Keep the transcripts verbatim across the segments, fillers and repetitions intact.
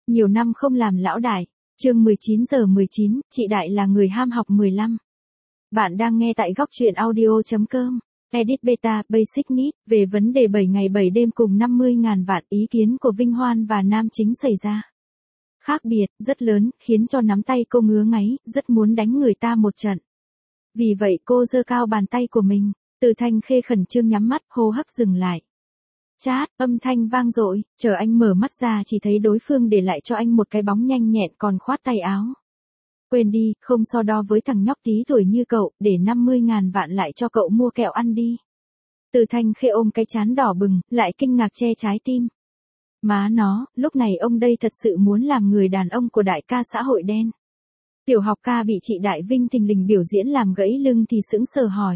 Nhiều năm không làm lão đại. Chương mười chín giờ mười chín, chị đại là người ham học mười lăm. Bạn đang nghe tại góc truyện audio chấm com. Edit Beta Basic Need về vấn đề bảy ngày bảy đêm cùng năm mươi ngàn vạn ý kiến của Vinh Hoan và nam chính xảy ra. Khác biệt, rất lớn, khiến cho nắm tay cô ngứa ngáy, rất muốn đánh người ta một trận. Vì vậy cô giơ cao bàn tay của mình, Từ Thanh Khê khẩn trương nhắm mắt, hô hấp dừng lại. Chát, âm thanh vang dội, chờ anh mở mắt ra chỉ thấy đối phương để lại cho anh một cái bóng nhanh nhẹn còn khoát tay áo. Quên đi, không so đo với thằng nhóc tí tuổi như cậu, để năm mươi ngàn vạn lại cho cậu mua kẹo ăn đi. Từ Thanh Khê ôm cái trán đỏ bừng, lại kinh ngạc che trái tim. Má nó, lúc này ông đây thật sự muốn làm người đàn ông của đại ca xã hội đen. Tiểu học ca bị chị Đại Vinh thình lình biểu diễn làm gãy lưng thì sững sờ hỏi.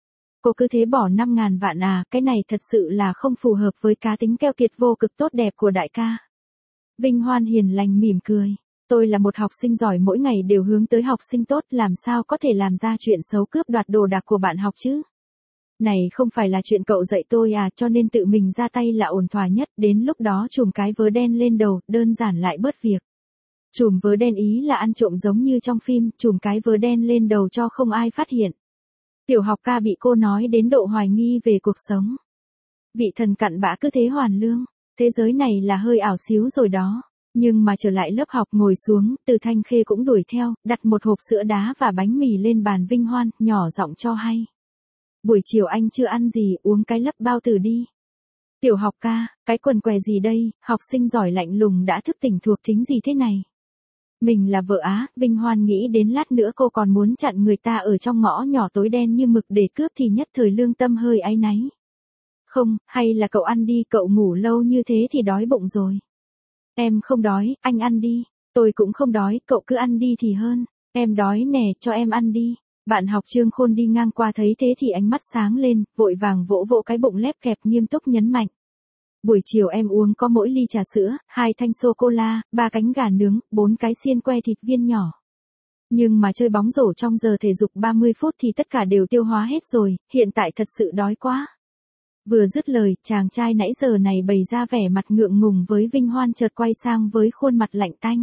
Cô cứ thế bỏ năm ngàn vạn à, cái này thật sự là không phù hợp với cá tính keo kiệt vô cực tốt đẹp của đại ca. Vinh Hoan hiền lành mỉm cười. Tôi là một học sinh giỏi mỗi ngày đều hướng tới học sinh tốt, làm sao có thể làm ra chuyện xấu cướp đoạt đồ đạc của bạn học chứ. Này không phải là chuyện cậu dạy tôi à, cho nên tự mình ra tay là ổn thỏa nhất, đến lúc đó chùm cái vớ đen lên đầu, đơn giản lại bớt việc. Chùm vớ đen ý là ăn trộm giống như trong phim, chùm cái vớ đen lên đầu cho không ai phát hiện. Tiểu học ca bị cô nói đến độ hoài nghi về cuộc sống. Vị thần cặn bã cứ thế hoàn lương, thế giới này là hơi ảo xíu rồi đó. Nhưng mà trở lại lớp học ngồi xuống, Từ Thanh Khê cũng đuổi theo, đặt một hộp sữa đá và bánh mì lên bàn Vinh Hoan, nhỏ giọng cho hay. Buổi chiều anh chưa ăn gì, uống cái lấp bao tử đi. Tiểu học ca, cái quần què gì đây, học sinh giỏi lạnh lùng đã thức tỉnh thuộc thính gì thế này. Mình là vợ á, Vinh Hoan nghĩ đến lát nữa cô còn muốn chặn người ta ở trong ngõ nhỏ tối đen như mực để cướp thì nhất thời lương tâm hơi áy náy. Không, hay là cậu ăn đi, cậu ngủ lâu như thế thì đói bụng rồi. Em không đói, anh ăn đi. Tôi cũng không đói, cậu cứ ăn đi thì hơn. Em đói nè, cho em ăn đi. Bạn học Trương Khôn đi ngang qua thấy thế thì ánh mắt sáng lên, vội vàng vỗ vỗ cái bụng lép kẹp nghiêm túc nhấn mạnh. Buổi chiều em uống có mỗi ly trà sữa, hai thanh sô-cô-la, ba cánh gà nướng, bốn cái xiên que thịt viên nhỏ. Nhưng mà chơi bóng rổ trong giờ thể dục ba mươi phút thì tất cả đều tiêu hóa hết rồi, hiện tại thật sự đói quá. Vừa dứt lời, chàng trai nãy giờ này bày ra vẻ mặt ngượng ngùng với Vinh Hoan chợt quay sang với khuôn mặt lạnh tanh.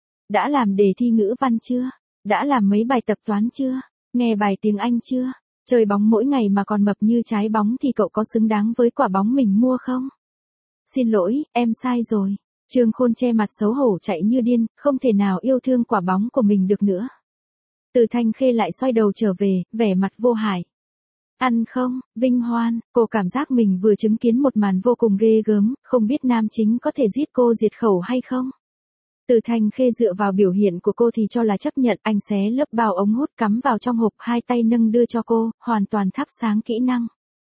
Đã làm đề thi ngữ văn chưa? Đã làm mấy bài tập toán chưa? Nghe bài tiếng Anh chưa? Chơi bóng mỗi ngày mà còn mập như trái bóng thì cậu có xứng đáng với quả bóng mình mua không? Xin lỗi, em sai rồi. Trương Khôn che mặt xấu hổ chạy như điên, không thể nào yêu thương quả bóng của mình được nữa. Từ Thanh Khê lại xoay đầu trở về, vẻ mặt vô hại. Ăn không, Vinh Hoan, cô cảm giác mình vừa chứng kiến một màn vô cùng ghê gớm, không biết nam chính có thể giết cô diệt khẩu hay không. Từ Thanh Khê dựa vào biểu hiện của cô thì cho là chấp nhận, anh xé lớp bao ống hút cắm vào trong hộp, hai tay nâng đưa cho cô, hoàn toàn thắp sáng kỹ năng.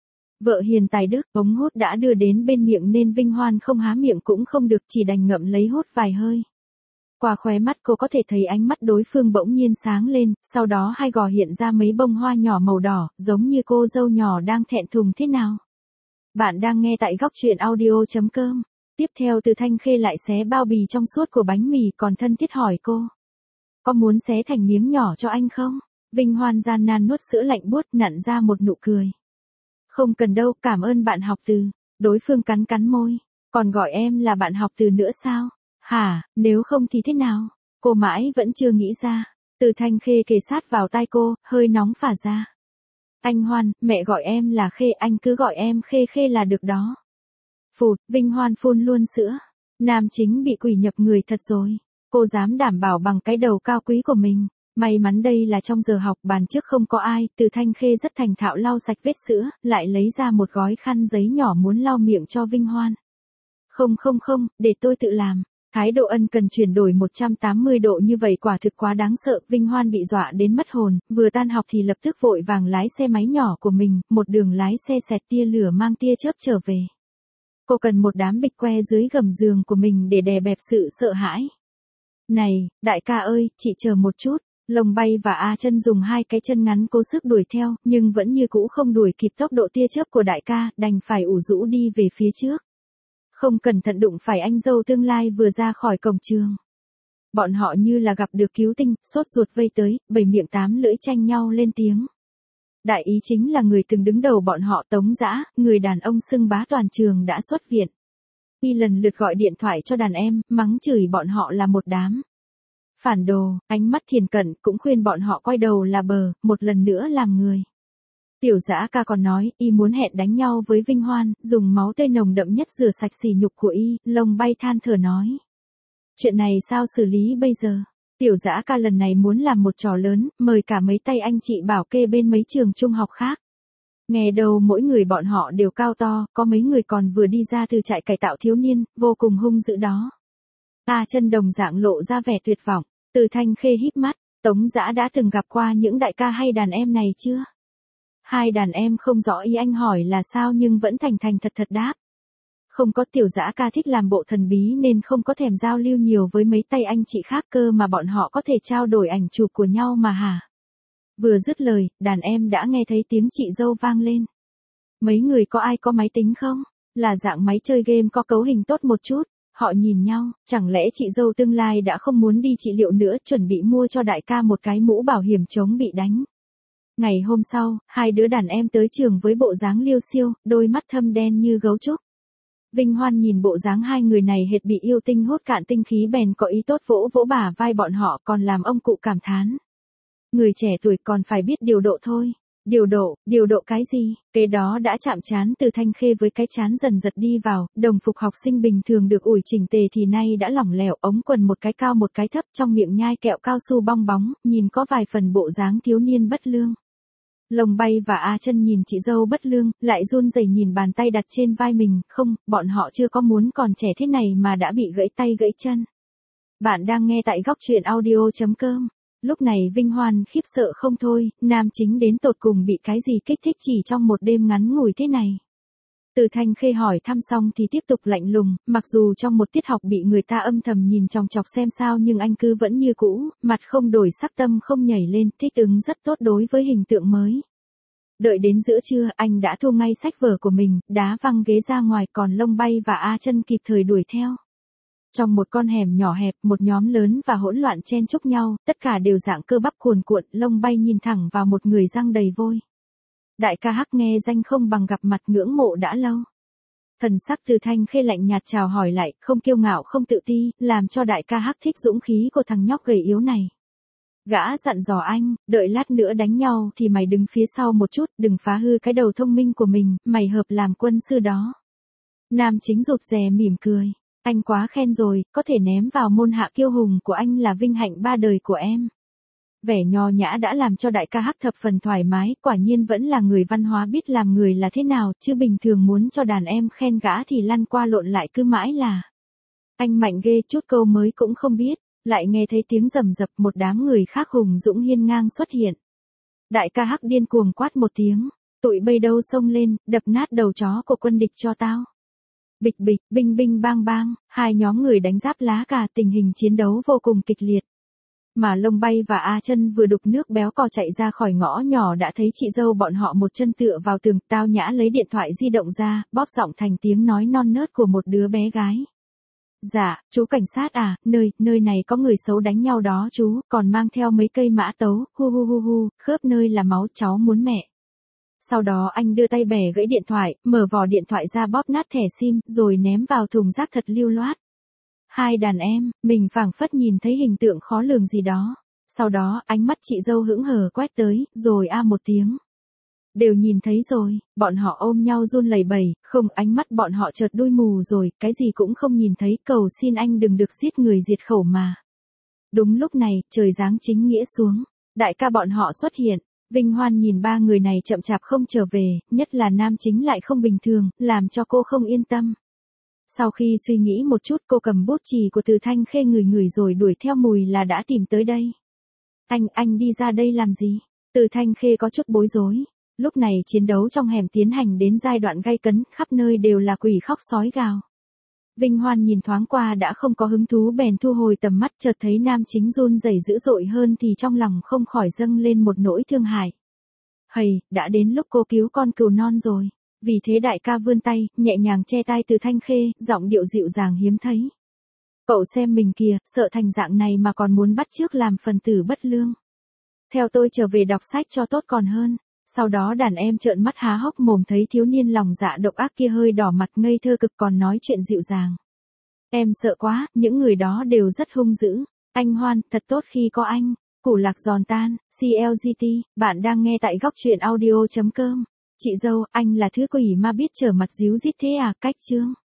Vợ hiền tài đức, ống hút đã đưa đến bên miệng nên Vinh Hoan không há miệng cũng không được, chỉ đành ngậm lấy hút vài hơi. Qua khóe mắt cô có thể thấy ánh mắt đối phương bỗng nhiên sáng lên, sau đó hai gò hiện ra mấy bông hoa nhỏ màu đỏ, giống như cô dâu nhỏ đang thẹn thùng thế nào. Bạn đang nghe tại góc truyện audio chấm com. Tiếp theo Từ Thanh Khê lại xé bao bì trong suốt của bánh mì còn thân thiết hỏi cô. Có muốn xé thành miếng nhỏ cho anh không? Vinh Hoan gian nan nuốt sữa lạnh buốt nặn ra một nụ cười. Không cần đâu, cảm ơn bạn học Từ. Đối phương cắn cắn môi. Còn gọi em là bạn học Từ nữa sao? Hả, nếu không thì thế nào? Cô mãi vẫn chưa nghĩ ra. Từ Thanh Khê kề sát vào tai cô, hơi nóng phả ra. Anh Hoan, mẹ gọi em là Khê, anh cứ gọi em Khê Khê là được đó. Phụt, Vinh Hoan phun luôn sữa. Nam chính bị quỷ nhập người thật rồi. Cô dám đảm bảo bằng cái đầu cao quý của mình. May mắn đây là trong giờ học, bàn trước không có ai. Từ Thanh Khê rất thành thạo lau sạch vết sữa, lại lấy ra một gói khăn giấy nhỏ muốn lau miệng cho Vinh Hoan. Không không không, để tôi tự làm. Thái độ ân cần chuyển đổi một trăm tám mươi độ như vậy quả thực quá đáng sợ, Vinh Hoan bị dọa đến mất hồn, vừa tan học thì lập tức vội vàng lái xe máy nhỏ của mình, một đường lái xe xẹt tia lửa mang tia chớp trở về. Cô cần một đám bịch que dưới gầm giường của mình để đè bẹp sự sợ hãi. Này, đại ca ơi, chị chờ một chút. Lồng Bay và A Chân dùng hai cái chân ngắn cố sức đuổi theo, nhưng vẫn như cũ không đuổi kịp tốc độ tia chớp của đại ca, đành phải ủ rũ đi về phía trước. Không cẩn thận đụng phải anh dâu tương lai vừa ra khỏi cổng trường. Bọn họ như là gặp được cứu tinh, sốt ruột vây tới, bảy miệng tám lưỡi tranh nhau lên tiếng. Đại ý chính là người từng đứng đầu bọn họ Tống Dã, người đàn ông xưng bá toàn trường đã xuất viện. Y lần lượt gọi điện thoại cho đàn em, mắng chửi bọn họ là một đám phản đồ, ánh mắt thiền cận cũng khuyên bọn họ quay đầu là bờ, một lần nữa làm người. Tiểu Dã ca còn nói, y muốn hẹn đánh nhau với Vinh Hoan, dùng máu tươi nồng đậm nhất rửa sạch sỉ nhục của y, lông bay than thở nói. Chuyện này sao xử lý bây giờ? Tiểu Dã ca lần này muốn làm một trò lớn, mời cả mấy tay anh chị bảo kê bên mấy trường trung học khác. Nghe đầu mỗi người bọn họ đều cao to, có mấy người còn vừa đi ra từ trại cải tạo thiếu niên, vô cùng hung dữ đó. A Chân đồng dạng lộ ra vẻ tuyệt vọng, Từ Thanh Khê híp mắt, Tống Dã đã từng gặp qua những đại ca hay đàn em này chưa? Hai đàn em không rõ ý anh hỏi là sao nhưng vẫn thành thành thật thật đáp. Không có. Tiểu Dã ca thích làm bộ thần bí nên không có thèm giao lưu nhiều với mấy tay anh chị khác cơ mà bọn họ có thể trao đổi ảnh chụp của nhau mà hả? Vừa dứt lời, đàn em đã nghe thấy tiếng chị dâu vang lên. Mấy người có ai có máy tính không? Là dạng máy chơi game có cấu hình tốt một chút. Họ nhìn nhau, chẳng lẽ chị dâu tương lai đã không muốn đi trị liệu nữa, chuẩn bị mua cho đại ca một cái mũ bảo hiểm chống bị đánh. Ngày hôm sau, hai đứa đàn em tới trường với bộ dáng liêu xiêu, đôi mắt thâm đen như gấu trúc. Vinh Hoan nhìn bộ dáng hai người này hệt bị yêu tinh hút cạn tinh khí bèn có ý tốt vỗ vỗ bả vai bọn họ còn làm ông cụ cảm thán. Người trẻ tuổi còn phải biết điều độ thôi. Điều độ, điều độ cái gì? Kế đó đã chạm trán Từ Thanh Khê với cái chán dần giật đi vào, đồng phục học sinh bình thường được ủi chỉnh tề thì nay đã lỏng lẻo, ống quần một cái cao một cái thấp, trong miệng nhai kẹo cao su bong bóng, nhìn có vài phần bộ dáng thiếu niên bất lương. Lồng Bay và A Chân nhìn chị dâu bất lương, lại run rẩy nhìn bàn tay đặt trên vai mình, không, bọn họ chưa có muốn còn trẻ thế này mà đã bị gãy tay gãy chân. Bạn đang nghe tại góc truyện audio chấm com. Lúc này Vinh Hoan khiếp sợ không thôi, nam chính đến tột cùng bị cái gì kích thích chỉ trong một đêm ngắn ngủi thế này. Từ Thanh Khê hỏi thăm xong thì tiếp tục lạnh lùng, mặc dù trong một tiết học bị người ta âm thầm nhìn chòng chọc xem sao nhưng anh cứ vẫn như cũ, mặt không đổi sắc, tâm không nhảy lên, thích ứng rất tốt đối với hình tượng mới. Đợi đến giữa trưa, anh đã thu ngay sách vở của mình, đá văng ghế ra ngoài, còn Lông Bay và A Chân kịp thời đuổi theo. Trong một con hẻm nhỏ hẹp, một nhóm lớn và hỗn loạn chen chúc nhau, tất cả đều dạng cơ bắp cuồn cuộn, Lông Bay nhìn thẳng vào một người răng đầy vôi. Đại ca Hắc nghe danh không bằng gặp mặt, ngưỡng mộ đã lâu. Thần sắc Từ Thanh Khê lạnh nhạt chào hỏi lại, không kiêu ngạo không tự ti, làm cho đại ca Hắc thích dũng khí của thằng nhóc gầy yếu này. Gã dặn dò anh, đợi lát nữa đánh nhau thì mày đứng phía sau một chút, đừng phá hư cái đầu thông minh của mình, mày hợp làm quân sư đó. Nam chính rụt rè mỉm cười. Anh quá khen rồi, có thể ném vào môn hạ kiêu hùng của anh là vinh hạnh ba đời của em. Vẻ nho nhã đã làm cho đại ca Hắc thập phần thoải mái, quả nhiên vẫn là người văn hóa, biết làm người là thế nào, chứ bình thường muốn cho đàn em khen gã thì lăn qua lộn lại cứ mãi là. Anh mạnh ghê, chút câu mới cũng không biết, lại nghe thấy tiếng rầm rập, một đám người khác hùng dũng hiên ngang xuất hiện. Đại ca Hắc điên cuồng quát một tiếng, tụi bây đâu xông lên, đập nát đầu chó của quân địch cho tao. Bịch bịch, binh binh bang bang, hai nhóm người đánh giáp lá cà, tình hình chiến đấu vô cùng kịch liệt. Mà Lông Bay và A Chân vừa đục nước béo cò chạy ra khỏi ngõ nhỏ đã thấy chị dâu bọn họ một chân tựa vào tường, tao nhã lấy điện thoại di động ra, bóp giọng thành tiếng nói non nớt của một đứa bé gái. Dạ, chú cảnh sát à, nơi, nơi này có người xấu đánh nhau đó chú, còn mang theo mấy cây mã tấu, hu hu hu hu, khớp nơi là máu, cháu muốn mẹ. Sau đó anh đưa tay bẻ gãy điện thoại, mở vỏ điện thoại ra bóp nát thẻ sim, rồi ném vào thùng rác thật lưu loát. Hai đàn em, mình phảng phất nhìn thấy hình tượng khó lường gì đó. Sau đó, ánh mắt chị dâu hững hờ quét tới, rồi a một tiếng. Đều nhìn thấy rồi, bọn họ ôm nhau run lẩy bẩy, không, ánh mắt bọn họ chợt đôi mù rồi, cái gì cũng không nhìn thấy, cầu xin anh đừng được giết người diệt khẩu mà. Đúng lúc này, trời giáng chính nghĩa xuống, đại ca bọn họ xuất hiện. Vinh Hoan nhìn ba người này chậm chạp không trở về, nhất là nam chính lại không bình thường, làm cho cô không yên tâm. Sau khi suy nghĩ một chút, cô cầm bút chì của Từ Thanh Khê ngửi ngửi rồi đuổi theo mùi là đã tìm tới đây. Anh, anh đi ra đây làm gì? Từ Thanh Khê có chút bối rối. Lúc này chiến đấu trong hẻm tiến hành đến giai đoạn gay cấn, khắp nơi đều là quỷ khóc sói gào. Vinh Hoan nhìn thoáng qua đã không có hứng thú bèn thu hồi tầm mắt, chợt thấy nam chính run rẩy dữ dội hơn thì trong lòng không khỏi dâng lên một nỗi thương hại. Hầy, đã đến lúc cô cứu con cừu non rồi. Vì thế đại ca vươn tay, nhẹ nhàng che tai Từ Thanh Khê, giọng điệu dịu dàng hiếm thấy. Cậu xem mình kìa, sợ thành dạng này mà còn muốn bắt chước làm phần tử bất lương. Theo tôi trở về đọc sách cho tốt còn hơn. Sau đó đàn em trợn mắt há hốc mồm thấy thiếu niên lòng dạ độc ác kia hơi đỏ mặt ngây thơ cực còn nói chuyện dịu dàng. Em sợ quá, những người đó đều rất hung dữ. Anh Hoan, thật tốt khi có anh. Củ lạc giòn tan, xê lờ giê tê, bạn đang nghe tại góc truyện audio chấm com. Chị dâu, anh là thứ quỷ ma biết trở mặt díu dít thế à, cách chương.